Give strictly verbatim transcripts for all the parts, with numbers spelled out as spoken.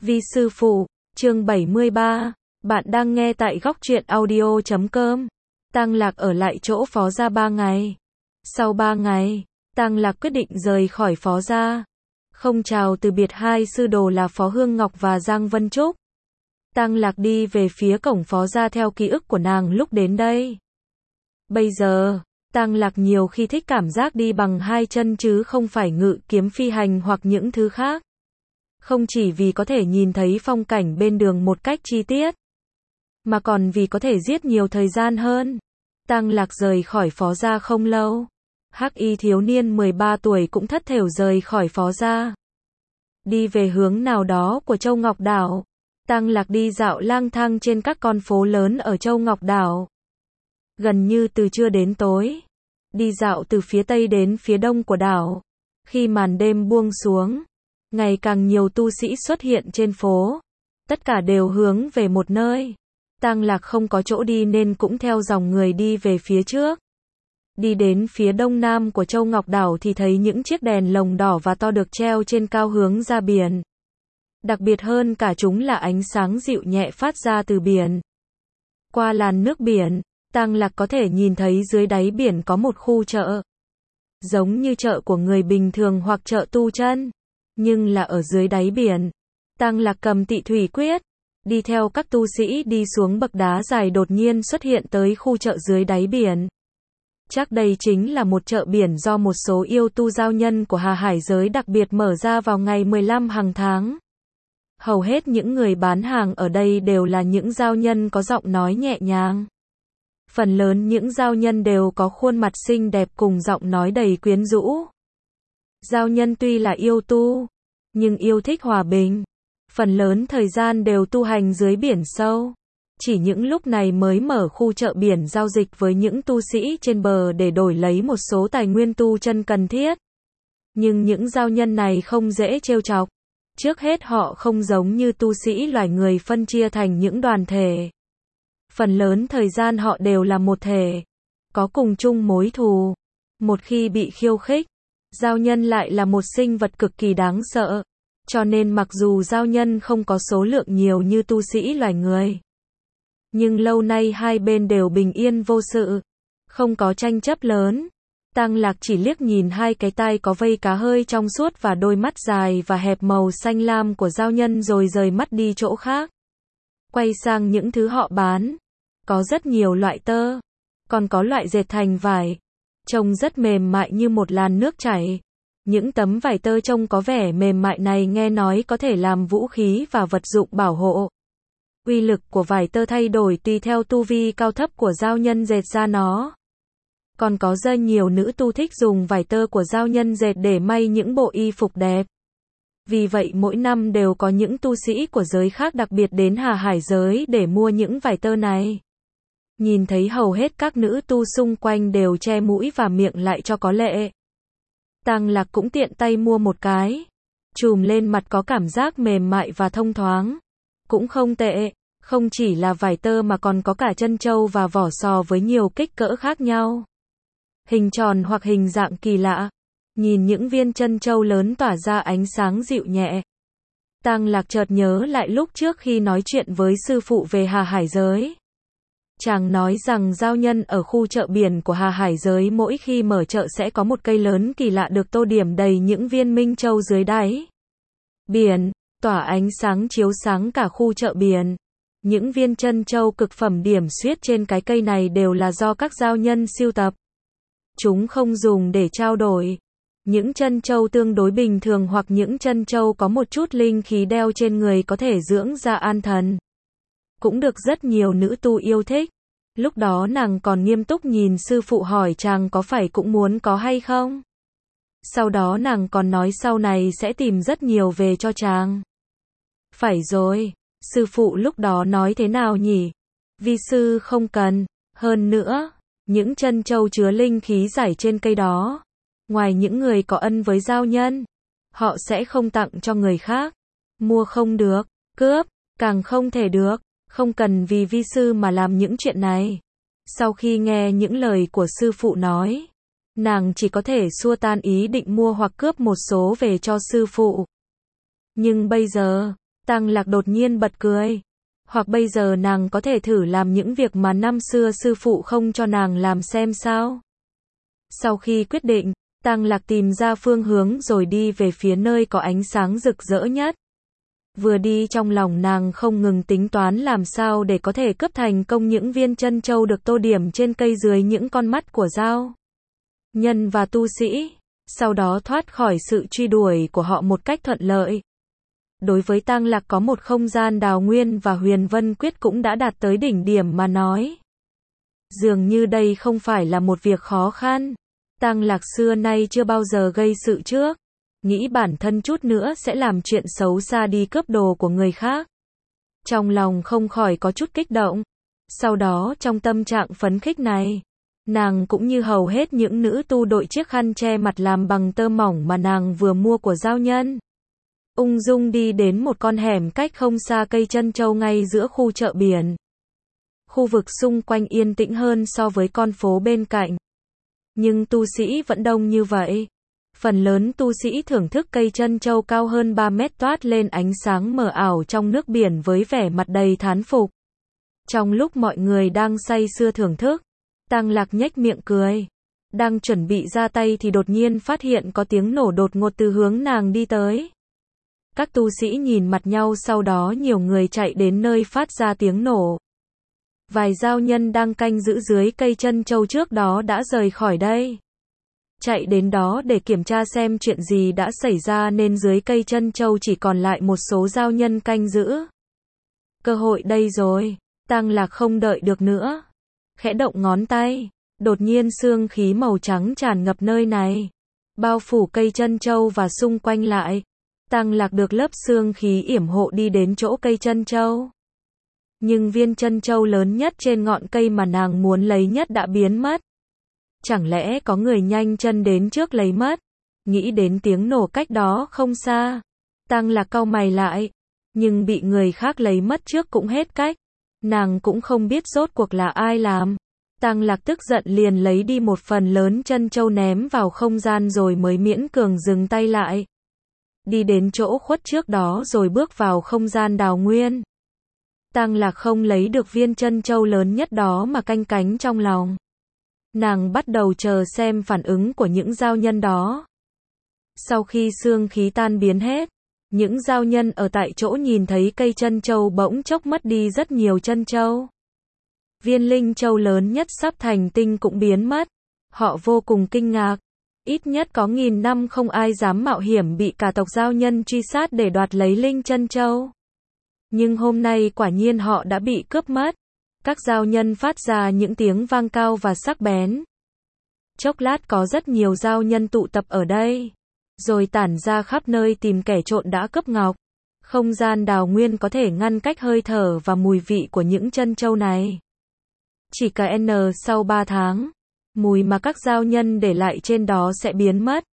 Vi sư phụ, chương bảy mươi ba, bạn đang nghe tại góc truyện audio chấm com. Tang Lạc ở lại chỗ Phó gia ba ngày. Sau ba ngày, Tang Lạc quyết định rời khỏi Phó gia. Không chào từ biệt hai sư đồ là Phó Hương Ngọc và Giang Vân Trúc. Tang Lạc đi về phía cổng Phó gia theo ký ức của nàng lúc đến đây. Bây giờ, Tang Lạc nhiều khi thích cảm giác đi bằng hai chân chứ không phải ngự kiếm phi hành hoặc những thứ khác. Không chỉ vì có thể nhìn thấy phong cảnh bên đường một cách chi tiết, mà còn vì có thể giết nhiều thời gian hơn. Tang Lạc rời khỏi Phó gia không lâu. Hắc y thiếu niên mười ba tuổi cũng thất thểu rời khỏi Phó gia. Đi về hướng nào đó của Châu Ngọc Đảo. Tang Lạc đi dạo lang thang trên các con phố lớn ở Châu Ngọc Đảo. Gần như từ trưa đến tối. Đi dạo từ phía tây đến phía đông của đảo. Khi màn đêm buông xuống, ngày càng nhiều tu sĩ xuất hiện trên phố. Tất cả đều hướng về một nơi. Tang Lạc không có chỗ đi nên cũng theo dòng người đi về phía trước. Đi đến phía đông nam của Châu Ngọc Đảo thì thấy những chiếc đèn lồng đỏ và to được treo trên cao hướng ra biển. Đặc biệt hơn cả chúng là ánh sáng dịu nhẹ phát ra từ biển. Qua làn nước biển, Tang Lạc có thể nhìn thấy dưới đáy biển có một khu chợ. Giống như chợ của người bình thường hoặc chợ tu chân, nhưng là ở dưới đáy biển. Tang Lạc cầm tị thủy quyết, đi theo các tu sĩ đi xuống bậc đá dài đột nhiên xuất hiện tới khu chợ dưới đáy biển. Chắc đây chính là một chợ biển do một số yêu tu giao nhân của Hà Hải giới đặc biệt mở ra vào ngày mười lăm hàng tháng. Hầu hết những người bán hàng ở đây đều là những giao nhân có giọng nói nhẹ nhàng. Phần lớn những giao nhân đều có khuôn mặt xinh đẹp cùng giọng nói đầy quyến rũ. Giao nhân tuy là yêu tu, nhưng yêu thích hòa bình. Phần lớn thời gian đều tu hành dưới biển sâu. Chỉ những lúc này mới mở khu chợ biển giao dịch với những tu sĩ trên bờ để đổi lấy một số tài nguyên tu chân cần thiết. Nhưng những giao nhân này không dễ trêu chọc. Trước hết họ không giống như tu sĩ loài người phân chia thành những đoàn thể. Phần lớn thời gian họ đều là một thể, có cùng chung mối thù. Một khi bị khiêu khích, giao nhân lại là một sinh vật cực kỳ đáng sợ. Cho nên mặc dù giao nhân không có số lượng nhiều như tu sĩ loài người, nhưng lâu nay hai bên đều bình yên vô sự, không có tranh chấp lớn. Tang Lạc chỉ liếc nhìn hai cái tai có vây cá hơi trong suốt và đôi mắt dài và hẹp màu xanh lam của giao nhân rồi rời mắt đi chỗ khác. Quay sang những thứ họ bán. Có rất nhiều loại tơ, còn có loại dệt thành vải, trông rất mềm mại như một làn nước chảy. Những tấm vải tơ trông có vẻ mềm mại này nghe nói có thể làm vũ khí và vật dụng bảo hộ. Uy lực của vải tơ thay đổi tùy theo tu vi cao thấp của giao nhân dệt ra nó. Còn có rất nhiều nữ tu thích dùng vải tơ của giao nhân dệt để may những bộ y phục đẹp. Vì vậy mỗi năm đều có những tu sĩ của giới khác đặc biệt đến Hà Hải giới để mua những vải tơ này. Nhìn thấy hầu hết các nữ tu xung quanh đều che mũi và miệng lại cho có lệ. Tang Lạc cũng tiện tay mua một cái. Chùm lên mặt có cảm giác mềm mại và thông thoáng. Cũng không tệ, không chỉ là vải tơ mà còn có cả chân châu và vỏ sò với nhiều kích cỡ khác nhau. Hình tròn hoặc hình dạng kỳ lạ. Nhìn những viên chân châu lớn tỏa ra ánh sáng dịu nhẹ. Tang Lạc chợt nhớ lại lúc trước khi nói chuyện với sư phụ về Hà Hải giới. Chàng nói rằng giao nhân ở khu chợ biển của Hà Hải giới mỗi khi mở chợ sẽ có một cây lớn kỳ lạ được tô điểm đầy những viên minh châu dưới đáy biển, tỏa ánh sáng chiếu sáng cả khu chợ biển. Những viên chân châu cực phẩm điểm xuyết trên cái cây này đều là do các giao nhân sưu tập. Chúng không dùng để trao đổi. Những chân châu tương đối bình thường hoặc những chân châu có một chút linh khí đeo trên người có thể dưỡng ra an thần. Cũng được rất nhiều nữ tu yêu thích. Lúc đó nàng còn nghiêm túc nhìn sư phụ hỏi chàng có phải cũng muốn có hay không. Sau đó nàng còn nói sau này sẽ tìm rất nhiều về cho chàng. Phải rồi, sư phụ lúc đó nói thế nào nhỉ? Vi sư không cần. Hơn nữa, những chân châu chứa linh khí rải trên cây đó, ngoài những người có ân với giao nhân, họ sẽ không tặng cho người khác. Mua không được, cướp, càng không thể được. Không cần vì vi sư mà làm những chuyện này. Sau khi nghe những lời của sư phụ nói, nàng chỉ có thể xua tan ý định mua hoặc cướp một số về cho sư phụ. Nhưng bây giờ, Tăng Lạc đột nhiên bật cười. Hoặc bây giờ nàng có thể thử làm những việc mà năm xưa sư phụ không cho nàng làm xem sao. Sau khi quyết định, Tăng Lạc tìm ra phương hướng rồi đi về phía nơi có ánh sáng rực rỡ nhất. Vừa đi trong lòng nàng không ngừng tính toán làm sao để có thể cướp thành công những viên chân châu được tô điểm trên cây dưới những con mắt của dao nhân và tu sĩ, sau đó thoát khỏi sự truy đuổi của họ một cách thuận lợi. Đối với Tăng Lạc có một không gian đào nguyên và huyền vân quyết cũng đã đạt tới đỉnh điểm mà nói. Dường như đây không phải là một việc khó khăn. Tăng Lạc xưa nay chưa bao giờ gây sự trước, nghĩ bản thân chút nữa sẽ làm chuyện xấu xa đi cướp đồ của người khác. Trong lòng không khỏi có chút kích động. Sau đó trong tâm trạng phấn khích này, nàng cũng như hầu hết những nữ tu đội chiếc khăn che mặt làm bằng tơ mỏng mà nàng vừa mua của giao nhân. Ung dung đi đến một con hẻm cách không xa cây chân châu ngay giữa khu chợ biển. Khu vực xung quanh yên tĩnh hơn so với con phố bên cạnh. Nhưng tu sĩ vẫn đông như vậy. Phần lớn tu sĩ thưởng thức cây chân châu cao hơn ba mét toát lên ánh sáng mờ ảo trong nước biển với vẻ mặt đầy thán phục. Trong lúc mọi người đang say sưa thưởng thức, Tăng Lạc nhếch miệng cười. Đang chuẩn bị ra tay thì đột nhiên phát hiện có tiếng nổ đột ngột từ hướng nàng đi tới. Các tu sĩ nhìn mặt nhau, sau đó nhiều người chạy đến nơi phát ra tiếng nổ. Vài giao nhân đang canh giữ dưới cây chân châu trước đó đã rời khỏi đây. Chạy đến đó để kiểm tra xem chuyện gì đã xảy ra nên dưới cây chân châu chỉ còn lại một số giao nhân canh giữ. Cơ hội đây rồi, Tăng Lạc không đợi được nữa. Khẽ động ngón tay, đột nhiên sương khí màu trắng tràn ngập nơi này, bao phủ cây chân châu và xung quanh lại. Tăng Lạc được lớp sương khí yểm hộ đi đến chỗ cây chân châu. Nhưng viên chân châu lớn nhất trên ngọn cây mà nàng muốn lấy nhất đã biến mất. Chẳng lẽ có người nhanh chân đến trước lấy mất? Nghĩ đến tiếng nổ cách đó không xa, Tăng Lạc cau mày lại. Nhưng bị người khác lấy mất trước cũng hết cách. Nàng cũng không biết rốt cuộc là ai làm. Tăng Lạc tức giận liền lấy đi một phần lớn chân châu ném vào không gian rồi mới miễn cường dừng tay lại. Đi đến chỗ khuất trước đó rồi bước vào không gian đào nguyên. Tăng Lạc không lấy được viên chân châu lớn nhất đó mà canh cánh trong lòng. Nàng bắt đầu chờ xem phản ứng của những giao nhân đó. Sau khi sương khí tan biến hết, những giao nhân ở tại chỗ nhìn thấy cây chân châu bỗng chốc mất đi rất nhiều chân châu. Viên linh châu lớn nhất sắp thành tinh cũng biến mất. Họ vô cùng kinh ngạc. Ít nhất có nghìn năm không ai dám mạo hiểm bị cả tộc giao nhân truy sát để đoạt lấy linh chân châu. Nhưng hôm nay quả nhiên họ đã bị cướp mất. Các giao nhân phát ra những tiếng vang cao và sắc bén. Chốc lát có rất nhiều giao nhân tụ tập ở đây, rồi tản ra khắp nơi tìm kẻ trộm đã cướp ngọc. Không gian đào nguyên có thể ngăn cách hơi thở và mùi vị của những chân châu này. Chỉ cả N sau ba tháng, mùi mà các giao nhân để lại trên đó sẽ biến mất.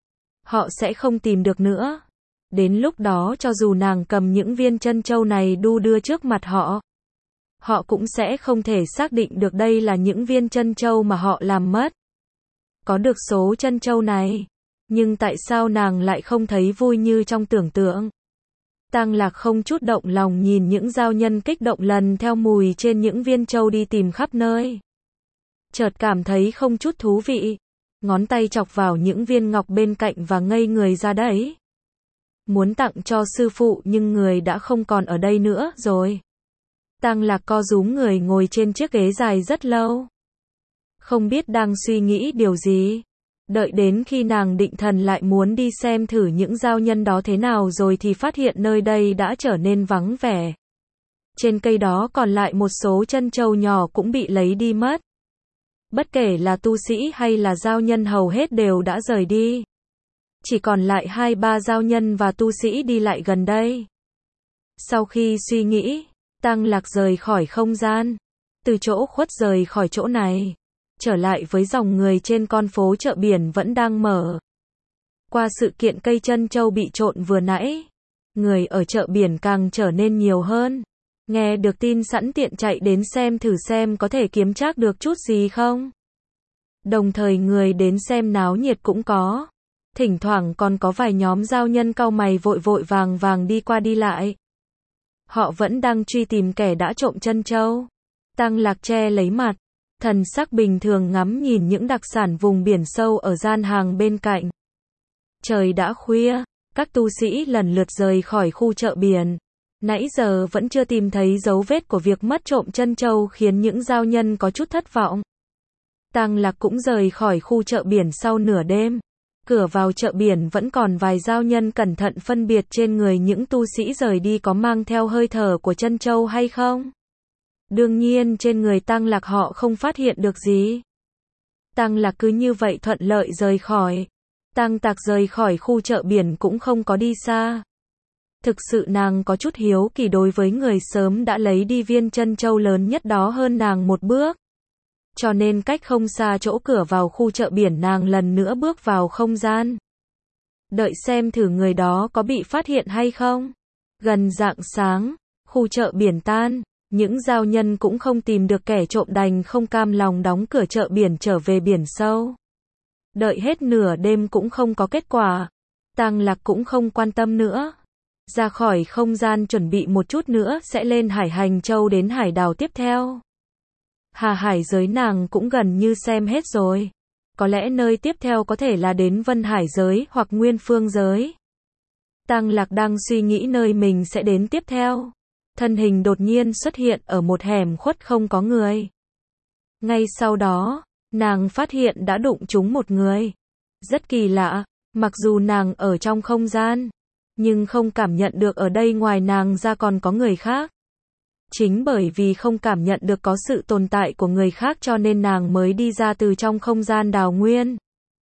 Họ sẽ không tìm được nữa. Đến lúc đó cho dù nàng cầm những viên chân châu này đu đưa trước mặt họ, họ cũng sẽ không thể xác định được đây là những viên chân châu mà họ làm mất. Có được số chân châu này, nhưng tại sao nàng lại không thấy vui như trong tưởng tượng? Tăng Lạc không chút động lòng nhìn những giao nhân kích động lần theo mùi trên những viên châu đi tìm khắp nơi. Chợt cảm thấy không chút thú vị. Ngón tay chọc vào những viên ngọc bên cạnh và ngây người ra đấy. Muốn tặng cho sư phụ nhưng người đã không còn ở đây nữa rồi. Tăng Lạc co rúm người ngồi trên chiếc ghế dài rất lâu. Không biết đang suy nghĩ điều gì. Đợi đến khi nàng định thần lại muốn đi xem thử những giao nhân đó thế nào rồi thì phát hiện nơi đây đã trở nên vắng vẻ. Trên cây đó còn lại một số chân châu nhỏ cũng bị lấy đi mất. Bất kể là tu sĩ hay là giao nhân hầu hết đều đã rời đi. Chỉ còn lại hai ba giao nhân và tu sĩ đi lại gần đây. Sau khi suy nghĩ, Tăng Lạc rời khỏi không gian. Từ chỗ khuất rời khỏi chỗ này. Trở lại với dòng người trên con phố chợ biển vẫn đang mở. Qua sự kiện cây chân châu bị trộn vừa nãy, người ở chợ biển càng trở nên nhiều hơn. Nghe được tin sẵn tiện chạy đến xem thử xem có thể kiếm trác được chút gì không. Đồng thời người đến xem náo nhiệt cũng có. Thỉnh thoảng còn có vài nhóm giao nhân cau mày vội vội vàng vàng đi qua đi lại. Họ vẫn đang truy tìm kẻ đã trộm trân châu. Tăng Lạc che lấy mặt, thần sắc bình thường ngắm nhìn những đặc sản vùng biển sâu ở gian hàng bên cạnh. Trời đã khuya, các tu sĩ lần lượt rời khỏi khu chợ biển. Nãy giờ vẫn chưa tìm thấy dấu vết của việc mất trộm trân châu khiến những giao nhân có chút thất vọng. Tăng Lạc cũng rời khỏi khu chợ biển sau nửa đêm. Cửa vào chợ biển vẫn còn vài giao nhân cẩn thận phân biệt trên người những tu sĩ rời đi có mang theo hơi thở của trân châu hay không. Đương nhiên trên người Tăng Lạc họ không phát hiện được gì. Tăng Lạc cứ như vậy thuận lợi rời khỏi. Tăng Tạc rời khỏi khu chợ biển cũng không có đi xa. Thực sự nàng có chút hiếu kỳ đối với người sớm đã lấy đi viên trân châu lớn nhất đó hơn nàng một bước. Cho nên cách không xa chỗ cửa vào khu chợ biển nàng lần nữa bước vào không gian. Đợi xem thử người đó có bị phát hiện hay không. Gần rạng sáng, khu chợ biển tan, những giao nhân cũng không tìm được kẻ trộm đành không cam lòng đóng cửa chợ biển trở về biển sâu. Đợi hết nửa đêm cũng không có kết quả. Tăng Lạc cũng không quan tâm nữa. Ra khỏi không gian chuẩn bị một chút nữa sẽ lên Hải Hành Châu đến hải đảo tiếp theo. Hà hải giới nàng cũng gần như xem hết rồi. Có lẽ nơi tiếp theo có thể là đến Vân Hải giới hoặc Nguyên Phương giới. Tăng Lạc đang suy nghĩ nơi mình sẽ đến tiếp theo. Thân hình đột nhiên xuất hiện ở một hẻm khuất không có người. Ngay sau đó, nàng phát hiện đã đụng trúng một người. Rất kỳ lạ, mặc dù nàng ở trong không gian, nhưng không cảm nhận được ở đây ngoài nàng ra còn có người khác. Chính bởi vì không cảm nhận được có sự tồn tại của người khác cho nên nàng mới đi ra từ trong không gian đào nguyên.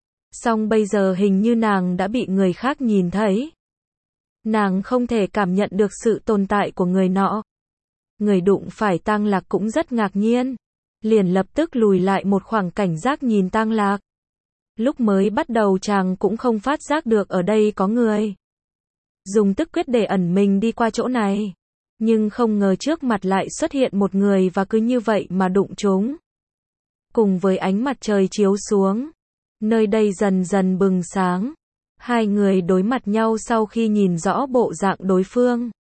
Song bây giờ hình như nàng đã bị người khác nhìn thấy. Nàng không thể cảm nhận được sự tồn tại của người nọ. Người đụng phải Tăng Lạc cũng rất ngạc nhiên. Liền lập tức lùi lại một khoảng cảnh giác nhìn Tăng Lạc. Lúc mới bắt đầu chàng cũng không phát giác được ở đây có người. Dùng tức quyết để ẩn mình đi qua chỗ này. Nhưng không ngờ trước mặt lại xuất hiện một người và cứ như vậy mà đụng chúng. Cùng với ánh mặt trời chiếu xuống, nơi đây dần dần bừng sáng. Hai người đối mặt nhau sau khi nhìn rõ bộ dạng đối phương.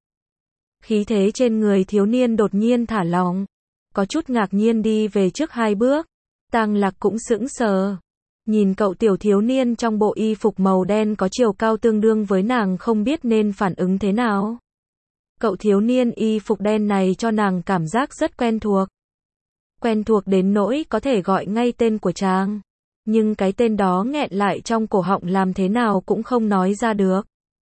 Khí thế trên người thiếu niên đột nhiên thả lỏng. Có chút ngạc nhiên đi về trước hai bước. Tăng Lạc cũng sững sờ. Nhìn cậu tiểu thiếu niên trong bộ y phục màu đen có chiều cao tương đương với nàng không biết nên phản ứng thế nào. Cậu thiếu niên y phục đen này cho nàng cảm giác rất quen thuộc. Quen thuộc đến nỗi có thể gọi ngay tên của chàng. Nhưng cái tên đó nghẹn lại trong cổ họng làm thế nào cũng không nói ra được.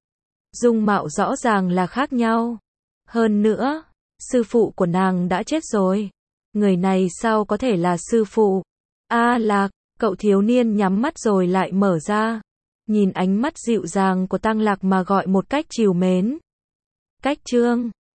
Dung mạo rõ ràng là khác nhau. Hơn nữa, sư phụ của nàng đã chết rồi. Người này sao có thể là sư phụ? A Lạc, cậu thiếu niên nhắm mắt rồi lại mở ra. Nhìn ánh mắt dịu dàng của Tăng Lạc mà gọi một cách trìu mến. Cách chương